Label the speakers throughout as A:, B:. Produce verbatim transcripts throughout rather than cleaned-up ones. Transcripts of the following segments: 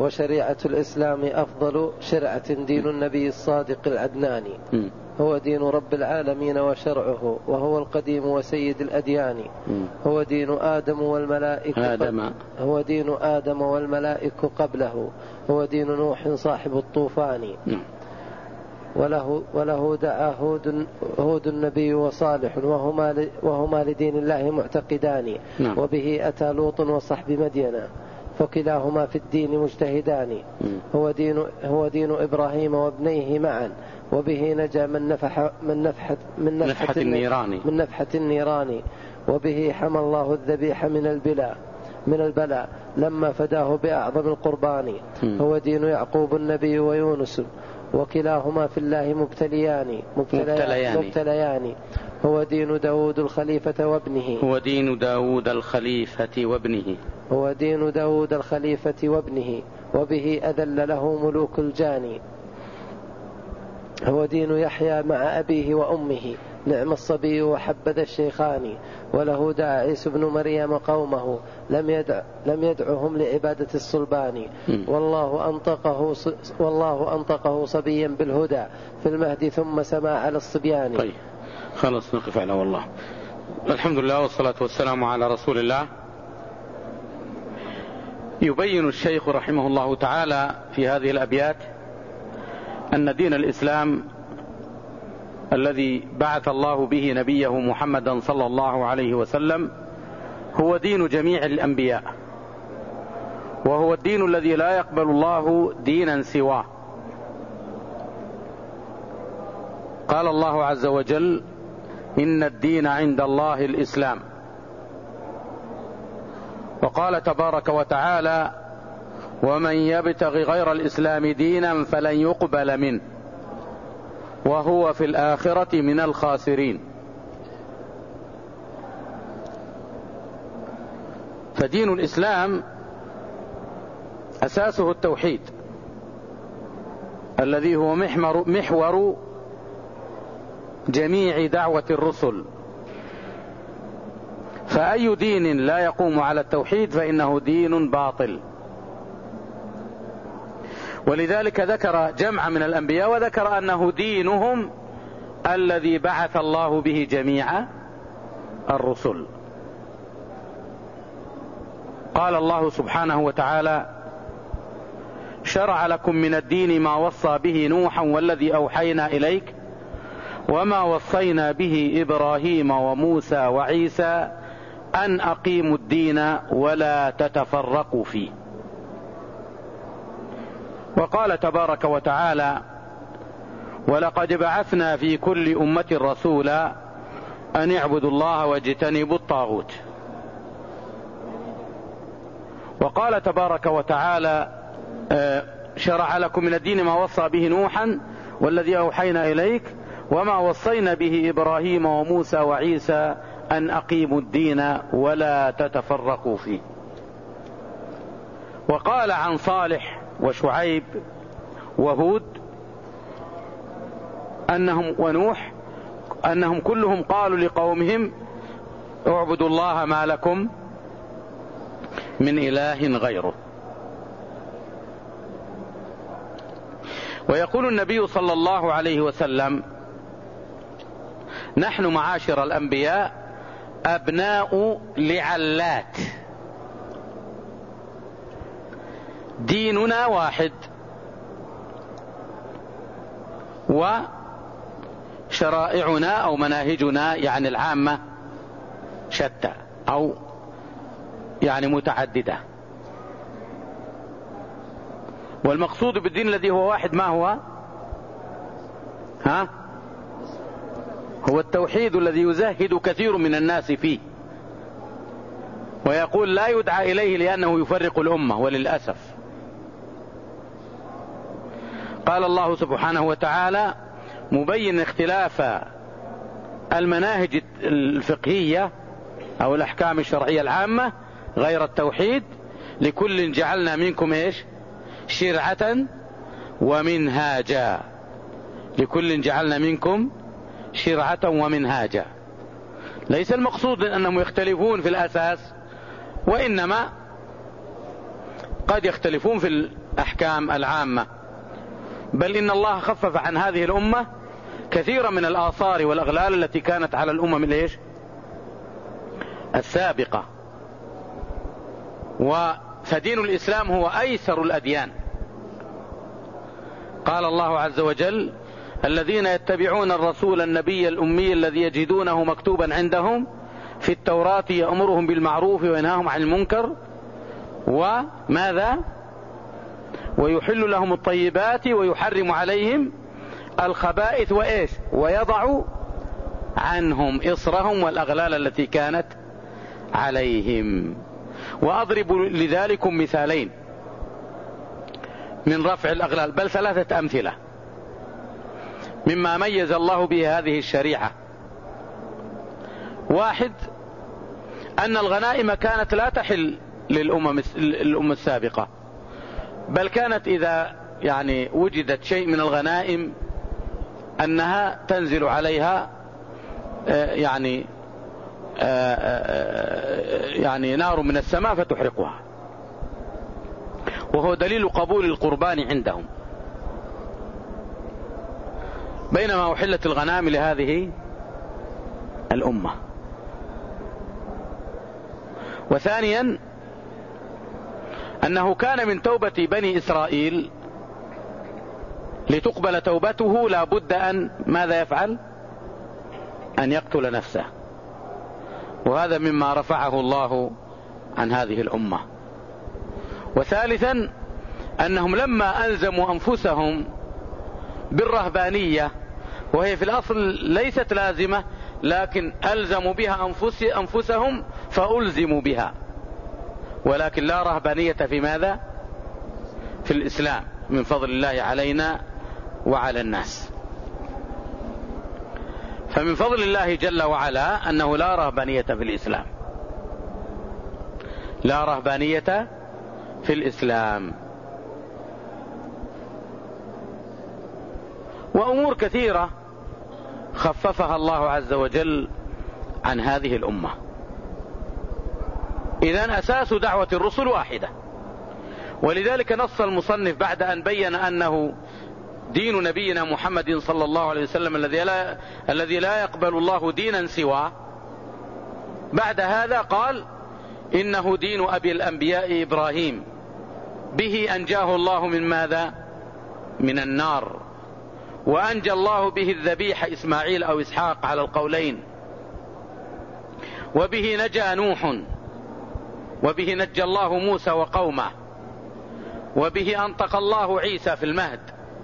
A: وشريعة الإسلام أفضل شرعة دين النبي الصادق العدناني، هو دين رب العالمين وشرعه، وهو القديم وسيد الأديان، هو دين آدم والملائكة
B: آدم
A: هو دين آدم والملائكة قبله، هو دين نوح صاحب الطوفان، وله, وله دعا هود, هود النبي وصالح، وهما, وهما لدين الله معتقدان، وبه أتى لوط وصحب مدينة، فكلاهما في الدين مجتهدان، هو دين, هو دين إبراهيم وابنيه معا، وبه نجا من نفح من نفحة من نفحة,
B: نفحة النيران
A: من نفحة النيران، وبه حمى الله الذبيح من البلاء من البلاء لما فداه بأعظم القربان، هو دين يعقوب النبي ويونس، وكلاهما في الله مبتليان مبتليان, مبتليان هو دين داود الخليفة وابنه
B: هو دين داود الخليفة وابنه
A: هو دين داود الخليفة وابنه وبه أذل له ملوك الجاني، هو دين يحيى مع أبيه وأمه، نعم الصبي وحبذ الشيخان، وله دعا عيسى بن مريم قومه، لم يدع لم يدعهم لعبادة الصلبان، والله أنطقه والله أنطقه صبيا بالهدى في المهد ثم سما على الصبيان.
B: طيب خلاص نقف على والله. الحمد لله والصلاة والسلام على رسول الله. يبين الشيخ رحمه الله تعالى في هذه الأبيات أن دين الإسلام الذي بعث الله به نبيه محمدا صلى الله عليه وسلم هو دين جميع الأنبياء، وهو الدين الذي لا يقبل الله دينا سواه. قال الله عز وجل: إن الدين عند الله الإسلام. وقال تبارك وتعالى: ومن يبتغ غير الإسلام دينا فلن يقبل منه وهو في الآخرة من الخاسرين. فدين الإسلام أساسه التوحيد الذي هو محور, محور جميع دعوة الرسل، فأي دين لا يقوم على التوحيد فإنه دين باطل. ولذلك ذكر جمع من الأنبياء وذكر أنه دينهم الذي بعث الله به جميع الرسل. قال الله سبحانه وتعالى: شرع لكم من الدين ما وصى به نوحا والذي أوحينا إليك وما وصينا به إبراهيم وموسى وعيسى أن أقيموا الدين ولا تتفرقوا فيه. وقال تبارك وتعالى: ولقد بعثنا في كل أمة رسولا أن اعبدوا الله واجتنبوا الطاغوت. وقال تبارك وتعالى: شرع لكم من الدين ما وصى به نوحا والذي أوحينا إليك وما وصينا به إبراهيم وموسى وعيسى أن أقيموا الدين ولا تتفرقوا فيه. وقال عن صالح وشعيب وهود أنهم ونوح أنهم كلهم قالوا لقومهم: اعبدوا الله ما لكم من إله غيره. ويقول النبي صلى الله عليه وسلم: نحن معاشر الأنبياء أبناء لعلات، ديننا واحد وشرائعنا أو مناهجنا يعني العامة شتى أو يعني متعددة. والمقصود بالدين الذي هو واحد ما هو؟ ها؟ هو التوحيد الذي يزهد كثير من الناس فيه ويقول لا يدعى إليه لأنه يفرق الأمة، وللأسف. قال الله سبحانه وتعالى مبين اختلاف المناهج الفقهية أو الأحكام الشرعية العامة غير التوحيد: لكل جعلنا منكم إيش؟ شرعة ومنهاجا. لكل جعلنا منكم شرعة ومنهاجا. ليس المقصود أنهم يختلفون في الأساس، وإنما قد يختلفون في الأحكام العامة، بل إن الله خفف عن هذه الأمة كثيرا من الآثار والأغلال التي كانت على الأمم الإيش السابقة. فدين الإسلام هو أيسر الأديان. قال الله عز وجل: الذين يتبعون الرسول النبي الأمي الذي يجدونه مكتوبا عندهم في التوراة يأمرهم بالمعروف وينهاهم عن المنكر وماذا ويحل لهم الطيبات ويحرم عليهم الخبائث وإيش ويضع عنهم إصرهم والأغلال التي كانت عليهم. وأضرب لذلكم مثالين من رفع الأغلال، بل ثلاثة أمثلة مما ميز الله به هذه الشريعة. واحد، أن الغنائم كانت لا تحل للأمم الأمم السابقة، بل كانت إذا يعني وجدت شيء من الغنائم أنها تنزل عليها يعني يعني نار من السماء فتحرقها، وهو دليل قبول القربان عندهم. بينما أحلت الغنائم لهذه الأمة. وثانيا أنه كان من توبة بني إسرائيل لتقبل توبته لا بد أن ماذا يفعل؟ أن يقتل نفسه، وهذا مما رفعه الله عن هذه الأمة. وثالثا أنهم لما ألزموا أنفسهم بالرهبانية، وهي في الأصل ليست لازمة، لكن ألزموا بها أنفس أنفسهم فألزموا بها، ولكن لا رهبانية في ماذا؟ في الإسلام، من فضل الله علينا وعلى الناس. فمن فضل الله جل وعلا أنه لا رهبانية في الإسلام، لا رهبانية في الإسلام. وأمور كثيرة خففها الله عز وجل عن هذه الأمة. إذن أساس دعوة الرسل واحدة، ولذلك نص المصنف بعد أن بين أنه دين نبينا محمد صلى الله عليه وسلم الذي لا, الذي لا يقبل الله دينا سواه، بعد هذا قال: إنه دين أبي الأنبياء إبراهيم به أنجاه الله من ماذا؟ من النار، وأنجى الله به الذبيح إسماعيل أو إسحاق على القولين، وبه نجا نوح، وبه نجى الله موسى وقومه، وبه أنطق الله عيسى في المهد،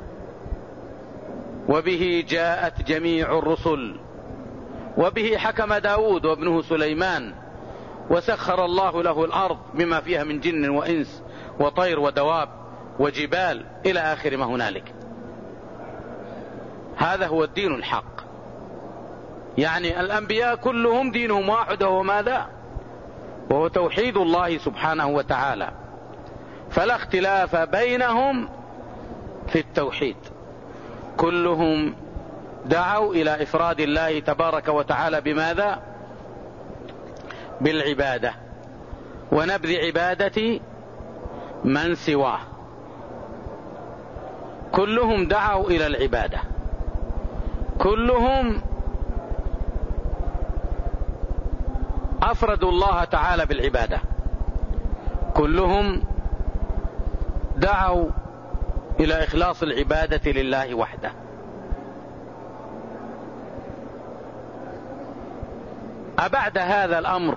B: وبه جاءت جميع الرسل، وبه حكم داود وابنه سليمان، وسخر الله له الأرض بما فيها من جن وإنس وطير ودواب وجبال إلى آخر ما هنالك. هذا هو الدين الحق. يعني الأنبياء كلهم دينهم واحد، وهو ماذا؟ وهو توحيد الله سبحانه وتعالى، فلا اختلاف بينهم في التوحيد. كلهم دعوا إلى إفراد الله تبارك وتعالى بماذا؟ بالعبادة، ونبذ عبادة من سواه. كلهم دعوا إلى العبادة، كلهم أفردوا الله تعالى بالعبادة، كلهم دعوا إلى إخلاص العبادة لله وحده. أبعد هذا الأمر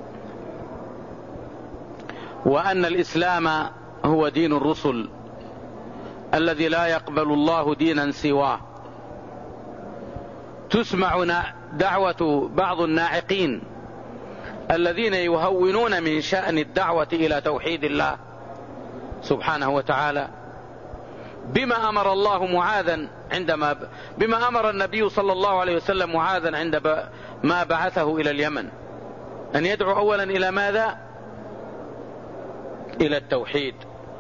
B: وأن الإسلام هو دين الرسل الذي لا يقبل الله دينا سواه، تسمع دعوة بعض الناعقين الذين يهونون من شأن الدعوة إلى توحيد الله سبحانه وتعالى، بما أمر الله معاذا عندما بما أمر النبي صلى الله عليه وسلم معاذا عند ما بعثه إلى اليمن، أن يدعو أولا إلى ماذا؟ إلى التوحيد.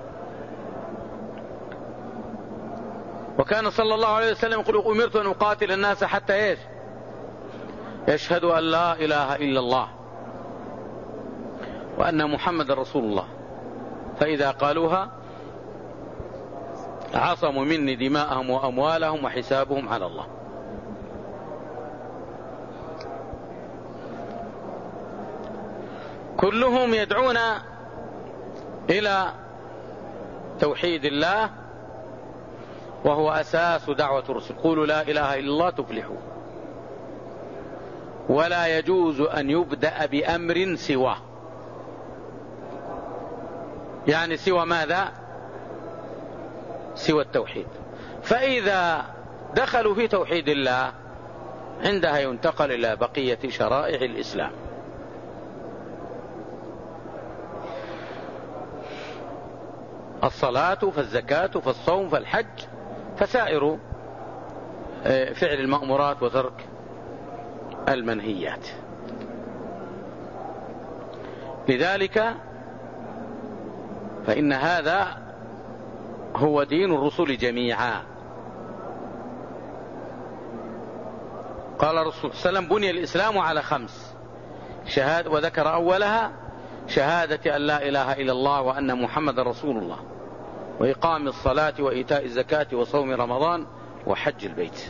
B: وكان صلى الله عليه وسلم يقول: أمرت أن أقاتل الناس حتى إيش؟ يشهدوا أن لا إله إلا الله وأن محمد رسول الله. فإذا قالوها عصموا مني دماءهم وأموالهم وحسابهم على الله. كلهم يدعون إلى توحيد الله، وهو أساس دعوة الرسل. قولوا لا إله إلا الله تفلحوا. ولا يجوز أن يبدأ بأمر سواه، يعني سوى ماذا؟ سوى التوحيد. فإذا دخلوا في توحيد الله عندها ينتقل إلى بقية شرائع الإسلام. الصلاة فالزكاة فالصوم فالحج فسائر فعل المأمورات وترك المنهيات. لذلك فإن هذا هو دين الرسل جميعا. قال الرسول صلى الله عليه وسلم: بني الإسلام على خمس شهادة، وذكر أولها شهادة أن لا إله إلا الله وأن محمد رسول الله، وإقام الصلاة وإيتاء الزكاة وصوم رمضان وحج البيت.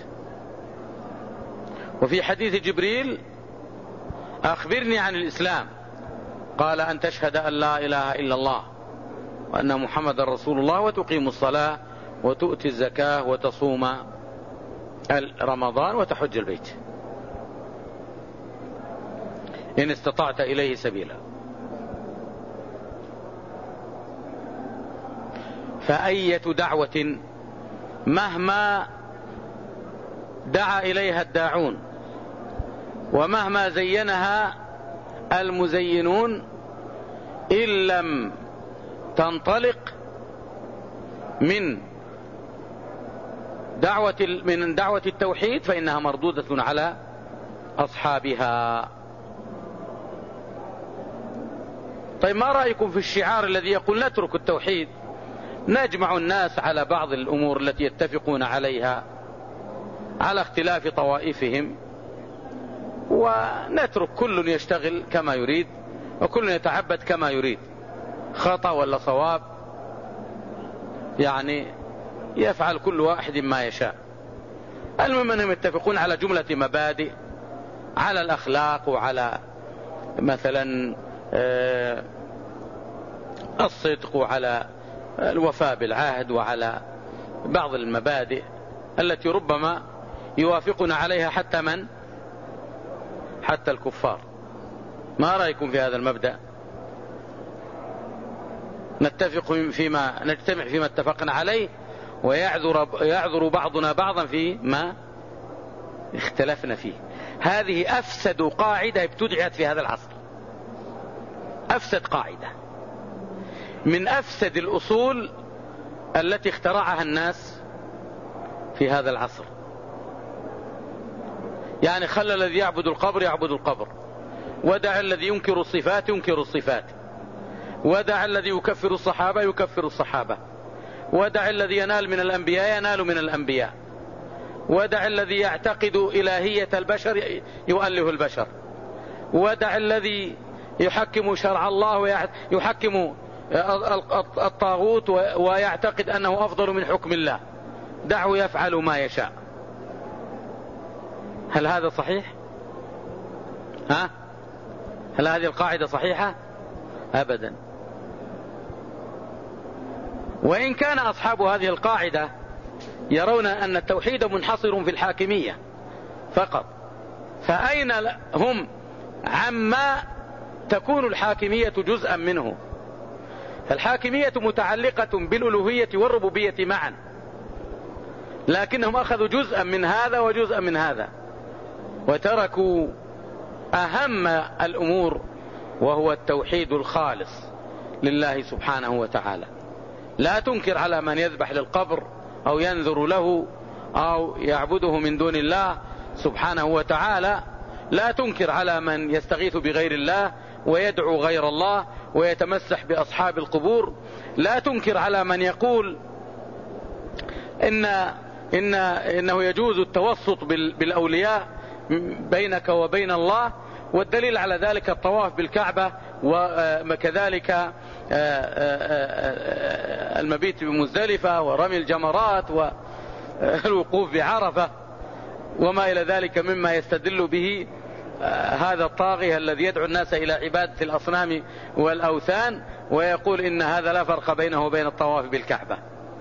B: وفي حديث جبريل: أخبرني عن الإسلام، قال: أن تشهد أن لا إله إلا الله وأن محمد رسول الله، وتقيم الصلاة وتؤتي الزكاة وتصوم رمضان وتحج البيت إن استطعت إليه سبيلا. فأية دعوة مهما دعا إليها الداعون ومهما زينها المزينون، إن لم تنطلق من دعوة من دعوة التوحيد فإنها مردودة على أصحابها. طيب، ما رأيكم في الشعار الذي يقول نترك التوحيد، نجمع الناس على بعض الأمور التي يتفقون عليها على اختلاف طوائفهم، ونترك كل يشتغل كما يريد وكل يتعبد كما يريد، خطأ ولا صواب، يعني يفعل كل واحد ما يشاء. المهم أنهم يتفقون على جملة مبادئ، على الأخلاق وعلى مثلا الصدق وعلى الوفاء بالعهد وعلى بعض المبادئ التي ربما يوافقنا عليها حتى من حتى الكفار. ما رأيكم في هذا المبدأ؟ نتفق فيما نجتمع فيما اتفقنا عليه، ويعذر يعذر بعضنا بعضا فيما اختلفنا فيه. هذه أفسد قاعدة ابتدعت في هذا العصر، أفسد قاعدة من أفسد الأصول التي اخترعها الناس في هذا العصر. يعني خلى الذي يعبد القبر يعبد القبر، ودع الذي ينكر الصفات ينكر الصفات، ودع الذي يكفر الصحابة يكفر الصحابة، ودع الذي ينال من الأنبياء ينال من الأنبياء، ودع الذي يعتقد إلهية البشر يؤله البشر، ودع الذي يحكم شرع الله ويحكم الطاغوت ويعتقد أنه أفضل من حكم الله، دعه يفعل ما يشاء. هل هذا صحيح؟ ها؟ هل هذه القاعدة صحيحة؟ أبدا. وإن كان أصحاب هذه القاعدة يرون أن التوحيد منحصر في الحاكمية فقط، فأين هم عما تكون الحاكمية جزءا منه؟ فالحاكمية متعلقة بالألوهية والربوبية معا، لكنهم أخذوا جزءا من هذا وجزءا من هذا، وتركوا أهم الأمور وهو التوحيد الخالص لله سبحانه وتعالى. لا تنكر على من يذبح للقبر أو ينذر له أو يعبده من دون الله سبحانه وتعالى، لا تنكر على من يستغيث بغير الله ويدعو غير الله ويتمسح بأصحاب القبور، لا تنكر على من يقول إن إن إنه يجوز التوسط بالأولياء بينك وبين الله، والدليل على ذلك الطواف بالكعبة، وكذلك المبيت بمزدلفة ورمي الجمرات والوقوف بعرفة وما إلى ذلك مما يستدل به هذا الطاغية الذي يدعو الناس إلى عبادة الأصنام والأوثان ويقول إن هذا لا فرق بينه وبين الطواف بالكعبة.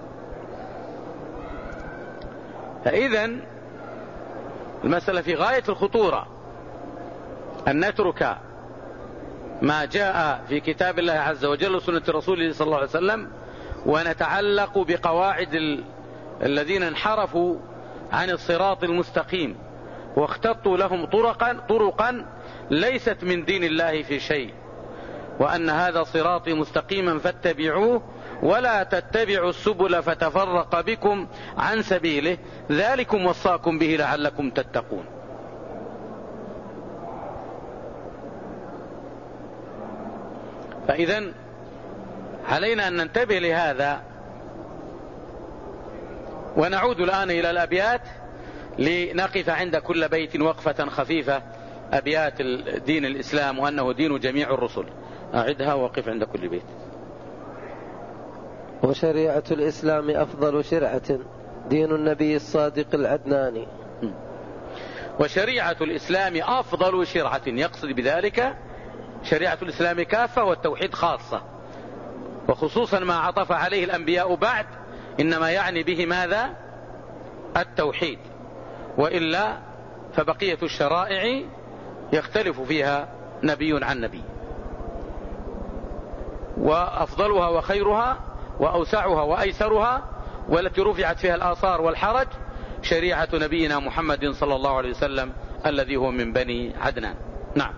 B: فإذن المسألة في غاية الخطورة أن نترك ما جاء في كتاب الله عز وجل وسنة رسوله صلى الله عليه وسلم ونتعلق بقواعد ال... الذين انحرفوا عن الصراط المستقيم واختطوا لهم طرقا, طرقا ليست من دين الله في شيء، وأن هذا صراطي مستقيما فاتبعوه ولا تتبعوا السبل فتفرق بكم عن سبيله ذلكم وصاكم به لعلكم تتقون. فإذن علينا أن ننتبه لهذا. ونعود الآن إلى الأبيات لنقف عند كل بيت وقفة خفيفة. أبيات دين الإسلام وأنه دين جميع الرسل، أعدها وقف عند كل بيت.
A: وشريعة الإسلام أفضل شرعة دين النبي الصادق العدناني.
B: وشريعة الإسلام أفضل شرعة، يقصد بذلك شريعة الإسلام كافة والتوحيد خاصة، وخصوصا ما عطف عليه الأنبياء بعد إنما يعني به ماذا؟ التوحيد، وإلا فبقية الشرائع يختلف فيها نبي عن نبي. وأفضلها وخيرها وأوسعها وأيسرها والتي رفعت فيها الآثار والحرج شريعة نبينا محمد صلى الله عليه وسلم الذي هو من بني عدنان. نعم.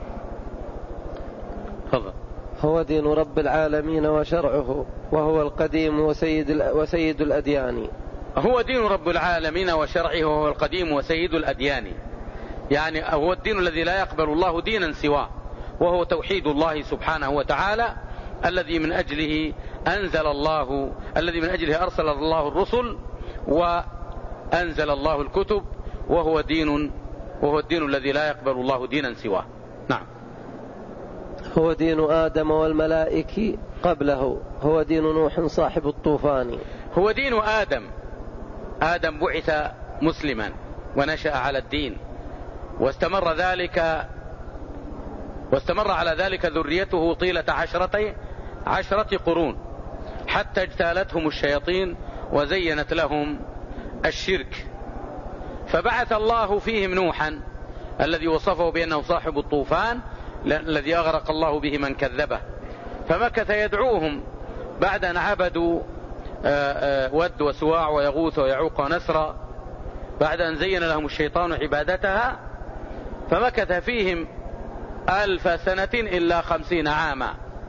B: فضل.
A: هو دين رب العالمين وشرعه وهو القديم وسيد, وسيد الأديان.
B: هو دين رب العالمين وشرعه وهو القديم وسيد الأديان، يعني هو الدين الذي لا يقبل الله دينا سواه، وهو توحيد الله سبحانه وتعالى الذي من أجله أنزل الله الذي من أجله أرسل الله الرسل وأنزل الله الكتب، وهو دين وهو الدين الذي لا يقبل الله دينا سواه. نعم.
A: هو دين آدم والملائكة قبله، هو دين نوح صاحب الطوفان.
B: هو دين آدم. آدم بعث مسلما ونشأ على الدين، واستمر ذلك واستمر على ذلك ذريته طيلة عشرة عشرة قرون حتى اجتالتهم الشياطين وزينت لهم الشرك، فبعث الله فيهم نوحا الذي وصفه بأنه صاحب الطوفان الذي أغرق الله به من كذبه، فمكث يدعوهم بعد أن عبدوا ود وسواع ويغوث ويعوق ونسرا، بعد أن زين لهم الشيطان عبادتها، فمكث فيهم ألف سنة إلا خمسين عاما،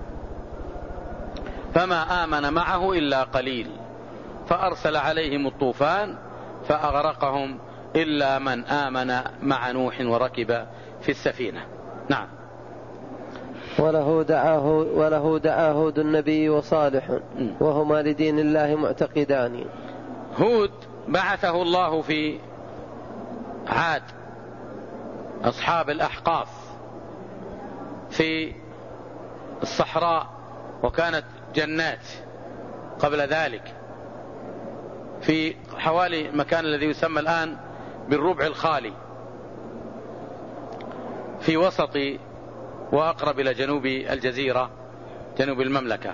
B: فما آمن معه إلا قليل، فأرسل عليهم الطوفان فأغرقهم إلا من آمن مع نوح وركب في السفينة. نعم.
A: وله دعاه وله دعا هود النبي وصالح وهما لدين الله معتقدان.
B: هود بعثه الله في عاد أصحاب الأحقاف في الصحراء، وكانت جنات قبل ذلك في حوالي مكان الذي يسمى الآن بالربع الخالي في وسط وأقرب إلى جنوب الجزيرة جنوب المملكة.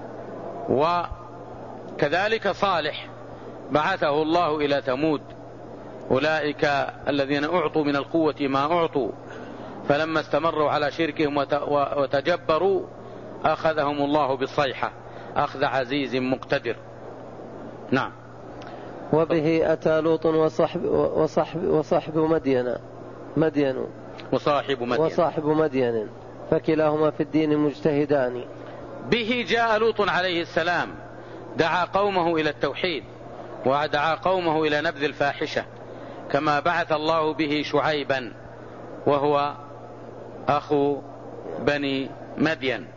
B: وكذلك صالح بعثه الله إلى ثمود، أولئك الذين أعطوا من القوة ما أعطوا، فلما استمروا على شركهم وتجبروا أخذهم الله بالصيحة أخذ عزيز مقتدر. نعم.
A: وبه أتى لوط وصحب, وصحب, وصحب مدين مدين
B: وصاحب مدين
A: وصاحب مدين فكلاهما في الدين مجتهدان.
B: به جاء لوط عليه السلام دعا قومه إلى التوحيد ودعا قومه إلى نبذ الفاحشة، كما بعث الله به شعيبا وهو أخو بني مدين.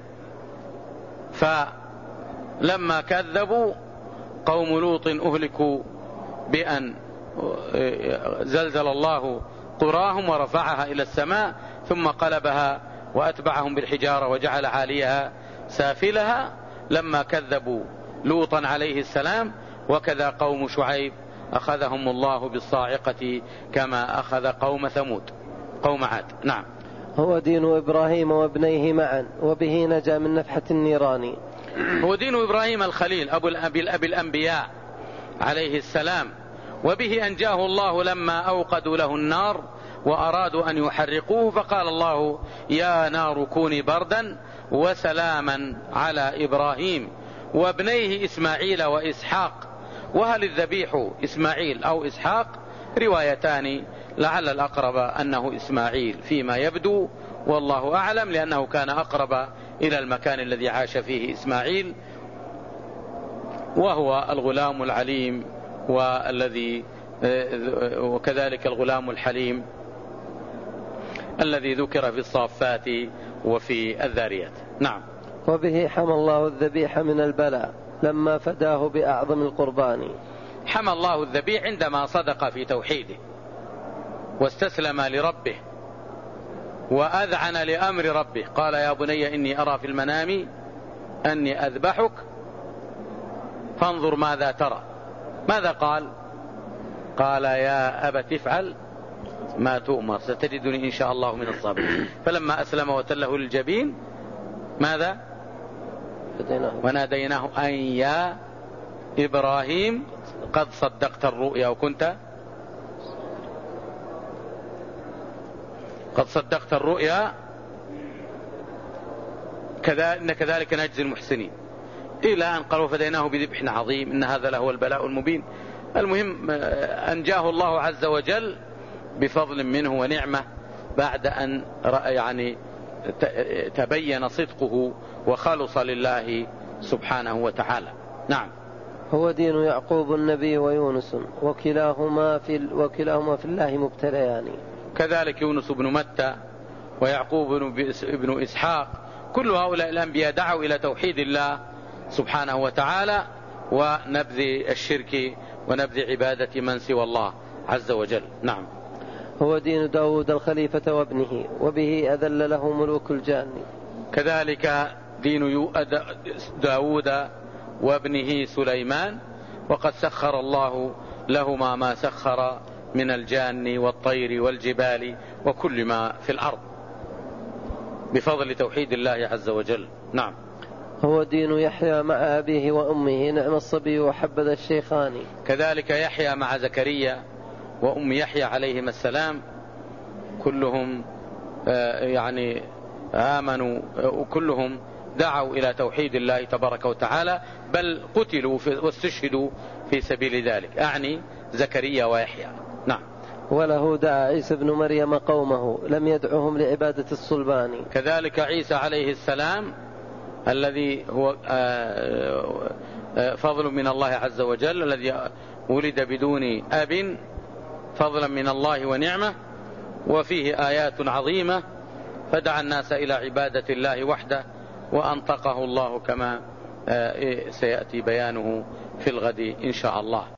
B: فلما كذبوا قوم لوط أهلكوا بأن زلزل الله قراهم ورفعها إلى السماء ثم قلبها وأتبعهم بالحجارة وجعل عاليها سافلها لما كذبوا لوطا عليه السلام، وكذا قوم شعيب أخذهم الله بالصاعقة كما أخذ قوم ثمود قوم عاد. نعم.
A: هو دين إبراهيم وابنيه معا، وبه نجا من نفحة النيران.
B: هو دين إبراهيم الخليل أبو الأب الأنبياء عليه السلام، وبه أنجاه الله لما أوقدوا له النار وأرادوا أن يحرقوه، فقال الله يا نار كوني بردا وسلاما على إبراهيم وابنيه إسماعيل وإسحاق. وهل الذبيح إسماعيل أو إسحاق؟ روايتان، لعل الأقرب أنه إسماعيل فيما يبدو، والله أعلم، لأنه كان أقرب إلى المكان الذي عاش فيه إسماعيل، وهو الغلام العليم والذي وكذلك الغلام الحليم الذي ذكر في الصافات وفي الذاريات. نعم.
A: وبه حمى الله الذبيح من البلاء لما فداه بأعظم القربان.
B: حمى الله الذبيح عندما صدق في توحيده واستسلم لربه وأذعن لأمر ربه. قال يا بني إني أرى في المنام أني أذبحك فانظر ماذا ترى. ماذا قال؟ قال يا أبت افعل ما تؤمر ستجدني إن شاء الله من الصابرين. فلما أسلم وتله للجبين ماذا؟ وناديناه أن يا إبراهيم قد صدقت الرؤيا وكنت قد صدقت الرؤيا إن كذلك نجزي المحسنين، إلى أن قالوا فديناه بذبح عظيم إن هذا لهو البلاء المبين. المهم أنجاه الله عز وجل بفضل منه ونعمة بعد أن يعني تبين صدقه وخلص لله سبحانه وتعالى. نعم.
A: هو دين يعقوب النبي ويونس وكلاهما في وكلاهما في الله مبتليان.
B: كذلك يونس بن متى ويعقوب بن إسحاق، كل هؤلاء الأنبياء دعوا إلى توحيد الله سبحانه وتعالى ونبذ الشرك ونبذ عبادة من سوى الله عز وجل. نعم.
A: هو دين داود الخليفة وابنه، وبه أذل له ملوك الجان.
B: كذلك دين داود وابنه سليمان، وقد سخر الله لهما ما سخر من الجان والطير والجبال وكل ما في الأرض بفضل توحيد الله عز وجل. نعم.
A: هو دين يحيى مع أبيه وأمه، نعم الصبي وحبذا الشيخان.
B: كذلك يحيى مع زكريا وأم يحيى عليهما السلام، كلهم يعني آمنوا وكلهم دعوا إلى توحيد الله تبارك وتعالى، بل قتلوا واستشهدوا في سبيل ذلك، أعني زكريا ويحيى. نعم.
A: وله دعا عيسى بن مريم قومه لم يدعهم لعبادة الصلبان.
B: كذلك عيسى عليه السلام الذي هو فضل من الله عز وجل، الذي ولد بدون أب، فضلا من الله ونعمة، وفيه آيات عظيمة، فدعا الناس إلى عبادة الله وحده وأنطقه الله كما سيأتي بيانه في الغد إن شاء الله.